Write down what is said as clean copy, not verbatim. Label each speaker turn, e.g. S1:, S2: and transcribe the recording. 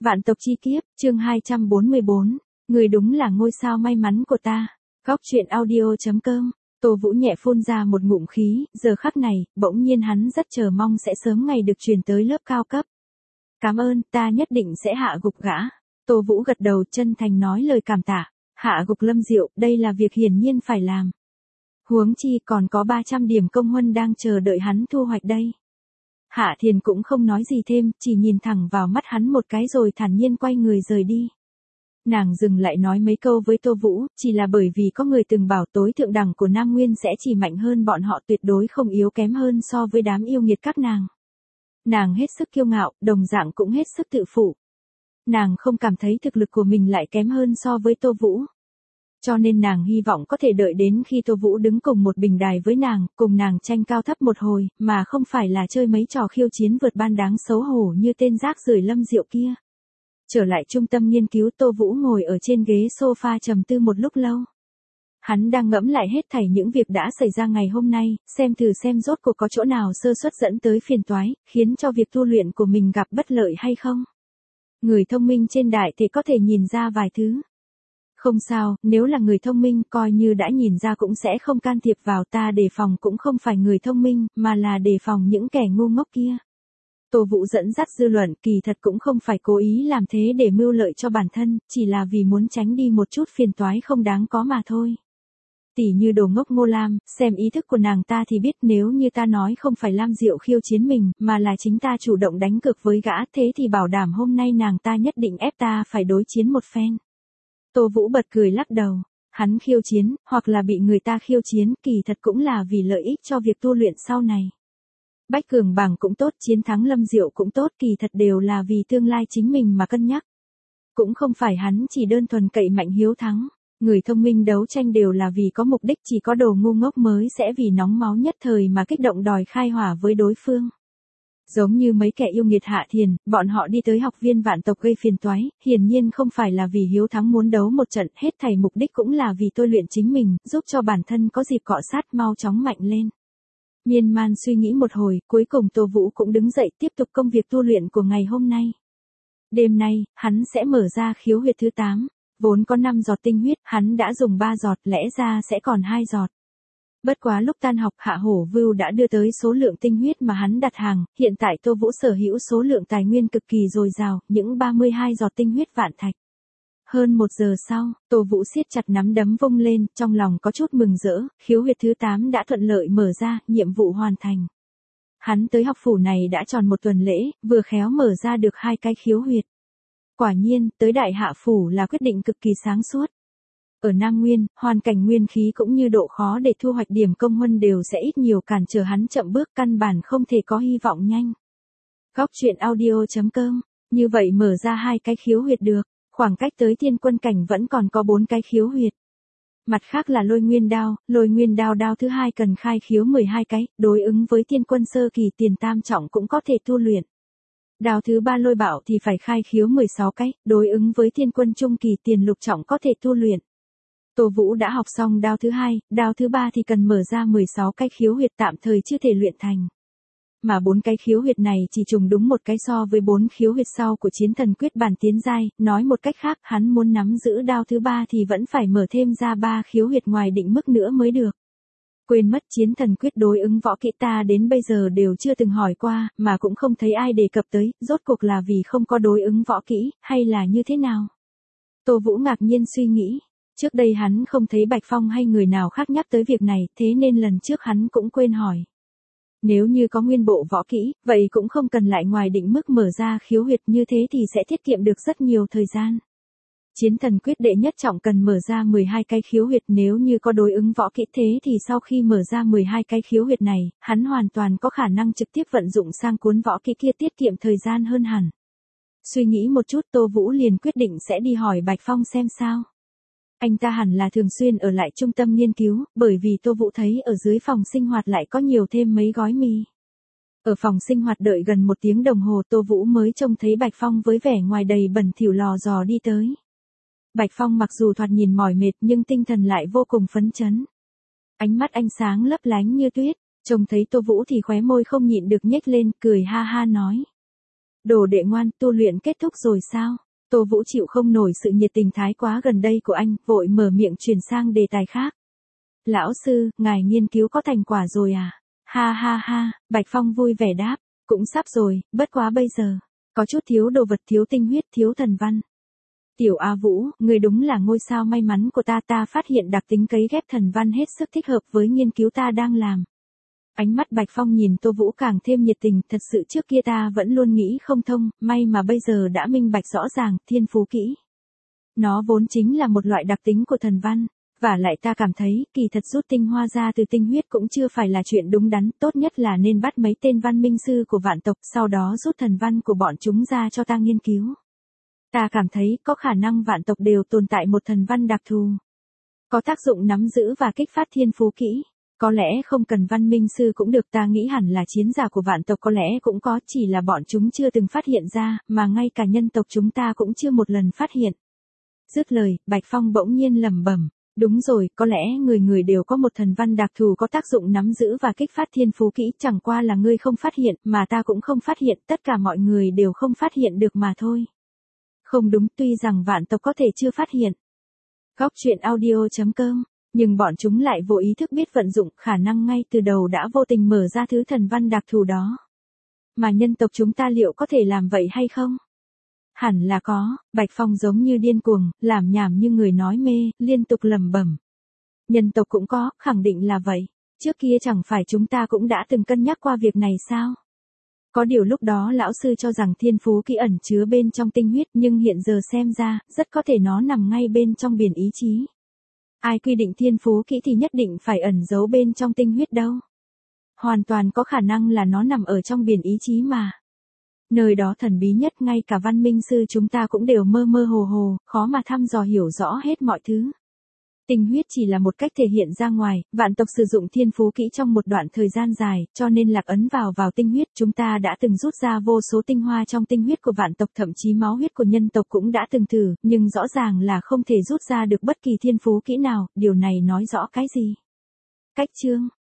S1: Vạn tộc chi kiếp, chương 244, người đúng là ngôi sao may mắn của ta. Góc truyện audio.com. Tô Vũ nhẹ phun ra một ngụm khí, giờ khắc này, bỗng nhiên hắn rất chờ mong sẽ sớm ngày được truyền tới lớp cao cấp. Cảm ơn, ta nhất định sẽ hạ gục gã. Tô Vũ gật đầu chân thành nói lời cảm tạ. Hạ gục Lâm Diệu, đây là việc hiển nhiên phải làm. Huống chi còn có 300 điểm công huân đang chờ đợi hắn thu hoạch đây. Hạ Thiền cũng không nói gì thêm, chỉ nhìn thẳng vào mắt hắn một cái rồi thản nhiên quay người rời đi. Nàng dừng lại nói mấy câu với Tô Vũ, chỉ là bởi vì có người từng bảo tối thượng đẳng của Nam Nguyên sẽ chỉ mạnh hơn bọn họ, tuyệt đối không yếu kém hơn so với đám yêu nghiệt các nàng. Nàng hết sức kiêu ngạo, đồng dạng cũng hết sức tự phụ. Nàng không cảm thấy thực lực của mình lại kém hơn so với Tô Vũ. Cho nên nàng hy vọng có thể đợi đến khi Tô Vũ đứng cùng một bình đài với nàng, cùng nàng tranh cao thấp một hồi, mà không phải là chơi mấy trò khiêu chiến vượt ban đáng xấu hổ như tên rác rưởi Lâm Diệu kia. Trở lại trung tâm nghiên cứu, Tô Vũ ngồi ở trên ghế sofa trầm tư một lúc lâu. Hắn đang ngẫm lại hết thảy những việc đã xảy ra ngày hôm nay, xem rốt cuộc có chỗ nào sơ suất dẫn tới phiền toái, khiến cho việc tu luyện của mình gặp bất lợi hay không. Người thông minh trên đại thì có thể nhìn ra vài thứ. Không sao, nếu là người thông minh coi như đã nhìn ra cũng sẽ không can thiệp vào, ta đề phòng cũng không phải người thông minh, mà là đề phòng những kẻ ngu ngốc kia. Tô Vũ dẫn dắt dư luận, kỳ thật cũng không phải cố ý làm thế để mưu lợi cho bản thân, chỉ là vì muốn tránh đi một chút phiền toái không đáng có mà thôi. Tỷ như đồ ngốc Ngô Lam, xem ý thức của nàng ta thì biết nếu như ta nói không phải Lam Diệu khiêu chiến mình, mà là chính ta chủ động đánh cược với gã, thế thì bảo đảm hôm nay nàng ta nhất định ép ta phải đối chiến một phen. Tô Vũ bật cười lắc đầu, hắn khiêu chiến, hoặc là bị người ta khiêu chiến, kỳ thật cũng là vì lợi ích cho việc tu luyện sau này. Bách cường bảng cũng tốt, chiến thắng Lâm Diệu cũng tốt, kỳ thật đều là vì tương lai chính mình mà cân nhắc. Cũng không phải hắn chỉ đơn thuần cậy mạnh hiếu thắng, người thông minh đấu tranh đều là vì có mục đích, chỉ có đồ ngu ngốc mới sẽ vì nóng máu nhất thời mà kích động đòi khai hỏa với đối phương. Giống như mấy kẻ yêu nghiệt Hạ Thiền, bọn họ đi tới học viên vạn tộc gây phiền toái, hiển nhiên không phải là vì hiếu thắng muốn đấu một trận, hết thảy mục đích cũng là vì tôi luyện chính mình, giúp cho bản thân có dịp cọ sát mau chóng mạnh lên. Miên man suy nghĩ một hồi, cuối cùng Tô Vũ cũng đứng dậy tiếp tục công việc tu luyện của ngày hôm nay. Đêm nay, hắn sẽ mở ra khiếu huyệt thứ 8, vốn có 5 giọt tinh huyết, hắn đã dùng 3 giọt, lẽ ra sẽ còn 2 giọt. Bất quá lúc tan học Hạ Hổ Vưu đã đưa tới số lượng tinh huyết mà hắn đặt hàng, hiện tại Tô Vũ sở hữu số lượng tài nguyên cực kỳ dồi dào, những 32 giọt tinh huyết vạn thạch. Hơn 1 giờ sau, Tô Vũ siết chặt nắm đấm vung lên, trong lòng có chút mừng rỡ, khiếu huyệt thứ 8 đã thuận lợi mở ra, nhiệm vụ hoàn thành. Hắn tới học phủ này đã tròn 1 tuần lễ, vừa khéo mở ra được 2 cái khiếu huyệt. Quả nhiên, tới Đại Hạ phủ là quyết định cực kỳ sáng suốt. Ở Nam Nguyên, hoàn cảnh nguyên khí cũng như độ khó để thu hoạch điểm công huân đều sẽ ít nhiều cản trở hắn chậm bước, căn bản không thể có hy vọng nhanh. Góc truyện audio.com, như vậy mở ra 2 cái khiếu huyệt được, khoảng cách tới thiên quân cảnh vẫn còn có 4 cái khiếu huyệt. Mặt khác là lôi nguyên đao đao thứ 2 cần khai khiếu 12 cái, đối ứng với thiên quân sơ kỳ tiền tam trọng cũng có thể tu luyện. Đao thứ 3 lôi bạo thì phải khai khiếu 16 cái, đối ứng với thiên quân trung kỳ tiền lục trọng có thể tu luyện. Tô Vũ đã học xong đao thứ 2, đao thứ 3 thì cần mở ra 16 cái khiếu huyệt, tạm thời chưa thể luyện thành. Mà 4 cái khiếu huyệt này chỉ trùng đúng một cái so với 4 khiếu huyệt sau của chiến thần quyết bản tiến giai, nói một cách khác, hắn muốn nắm giữ đao thứ 3 thì vẫn phải mở thêm ra 3 khiếu huyệt ngoài định mức nữa mới được. Quên mất chiến thần quyết đối ứng võ kỹ ta đến bây giờ đều chưa từng hỏi qua, mà cũng không thấy ai đề cập tới, rốt cuộc là vì không có đối ứng võ kỹ, hay là như thế nào? Tô Vũ ngạc nhiên suy nghĩ. Trước đây hắn không thấy Bạch Phong hay người nào khác nhắc tới việc này, thế nên lần trước hắn cũng quên hỏi. Nếu như có nguyên bộ võ kỹ, vậy cũng không cần lại ngoài định mức mở ra khiếu huyệt, như thế thì sẽ tiết kiệm được rất nhiều thời gian. Chiến thần quyết đệ nhất trọng cần mở ra 12 cái khiếu huyệt, nếu như có đối ứng võ kỹ thế thì sau khi mở ra 12 cái khiếu huyệt này, hắn hoàn toàn có khả năng trực tiếp vận dụng sang cuốn võ kỹ kia, tiết kiệm thời gian hơn hẳn. Suy nghĩ một chút, Tô Vũ liền quyết định sẽ đi hỏi Bạch Phong xem sao. Anh ta hẳn là thường xuyên ở lại trung tâm nghiên cứu, bởi vì Tô Vũ thấy ở dưới phòng sinh hoạt lại có nhiều thêm mấy gói mì. Ở phòng sinh hoạt đợi gần 1 tiếng đồng hồ, Tô Vũ mới trông thấy Bạch Phong với vẻ ngoài đầy bẩn thỉu lò dò đi tới. Bạch Phong mặc dù thoạt nhìn mỏi mệt nhưng tinh thần lại vô cùng phấn chấn. Ánh mắt anh sáng lấp lánh như tuyết, trông thấy Tô Vũ thì khóe môi không nhịn được nhếch lên, cười ha ha nói. Đồ đệ ngoan, tu luyện kết thúc rồi sao? Tô Vũ chịu không nổi sự nhiệt tình thái quá gần đây của anh, vội mở miệng chuyển sang đề tài khác. Lão sư, ngài nghiên cứu có thành quả rồi à? Ha ha ha, Bạch Phong vui vẻ đáp, cũng sắp rồi, bất quá bây giờ, có chút thiếu đồ vật, thiếu tinh huyết, thiếu thần văn. Tiểu A Vũ, người đúng là ngôi sao may mắn của ta phát hiện đặc tính cấy ghép thần văn hết sức thích hợp với nghiên cứu ta đang làm. Ánh mắt Bạch Phong nhìn Tô Vũ càng thêm nhiệt tình, thật sự trước kia ta vẫn luôn nghĩ không thông, may mà bây giờ đã minh bạch rõ ràng, thiên phú kỹ. Nó vốn chính là một loại đặc tính của thần văn, và lại ta cảm thấy, kỳ thật rút tinh hoa ra từ tinh huyết cũng chưa phải là chuyện đúng đắn, tốt nhất là nên bắt mấy tên văn minh sư của vạn tộc, sau đó rút thần văn của bọn chúng ra cho ta nghiên cứu. Ta cảm thấy, có khả năng vạn tộc đều tồn tại một thần văn đặc thù. Có tác dụng nắm giữ và kích phát thiên phú kỹ. Có lẽ không cần văn minh sư cũng được, ta nghĩ hẳn là chiến giả của vạn tộc có lẽ cũng có, chỉ là bọn chúng chưa từng phát hiện ra, mà ngay cả nhân tộc chúng ta cũng chưa một lần phát hiện. Dứt lời, Bạch Phong bỗng nhiên lẩm bẩm, đúng rồi, có lẽ người người đều có một thần văn đặc thù có tác dụng nắm giữ và kích phát thiên phú kỹ, chẳng qua là ngươi không phát hiện, mà ta cũng không phát hiện, tất cả mọi người đều không phát hiện được mà thôi. Không đúng, tuy rằng vạn tộc có thể chưa phát hiện. Góc truyện audio.com, nhưng bọn chúng lại vô ý thức biết vận dụng, khả năng ngay từ đầu đã vô tình mở ra thứ thần văn đặc thù đó. Mà nhân tộc chúng ta liệu có thể làm vậy hay không? Hẳn là có, Bạch Phong giống như điên cuồng, làm nhảm như người nói mê, liên tục lẩm bẩm. Nhân tộc cũng có, khẳng định là vậy. Trước kia chẳng phải chúng ta cũng đã từng cân nhắc qua việc này sao? Có điều lúc đó lão sư cho rằng thiên phú kỹ ẩn chứa bên trong tinh huyết, nhưng hiện giờ xem ra, rất có thể nó nằm ngay bên trong biển ý chí. Ai quy định thiên phú kỹ thì nhất định phải ẩn giấu bên trong tinh huyết đâu. Hoàn toàn có khả năng là nó nằm ở trong biển ý chí mà. Nơi đó thần bí nhất, ngay cả văn minh sư chúng ta cũng đều mơ mơ hồ hồ, khó mà thăm dò hiểu rõ hết mọi thứ. Tinh huyết chỉ là một cách thể hiện ra ngoài, vạn tộc sử dụng thiên phú kỹ trong một đoạn thời gian dài, cho nên lạc ấn vào tinh huyết, chúng ta đã từng rút ra vô số tinh hoa trong tinh huyết của vạn tộc, thậm chí máu huyết của nhân tộc cũng đã từng thử, nhưng rõ ràng là không thể rút ra được bất kỳ thiên phú kỹ nào, điều này nói rõ cái gì? Cách chương